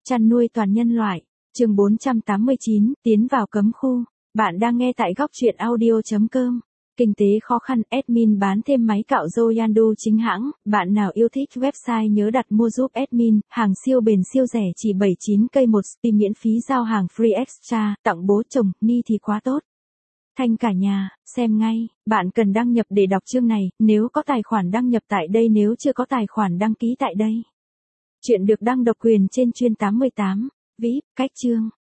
Chăn nuôi toàn nhân loại, chương 489, tiến vào cấm khu. Bạn đang nghe tại góc truyện audio.com. Kinh tế khó khăn, admin bán thêm máy cạo râu Yandu chính hãng. Bạn nào yêu thích website nhớ đặt mua giúp admin, hàng siêu bền siêu rẻ chỉ 79k một SPI miễn phí giao hàng free extra, tặng bố chồng, ni thì quá tốt. Thanh cả nhà, xem ngay, bạn cần đăng nhập để đọc chương này, nếu có tài khoản đăng nhập tại đây, nếu chưa có tài khoản đăng ký tại đây. Chuyện được đăng độc quyền trên chuyên 88, VIP, cách chương.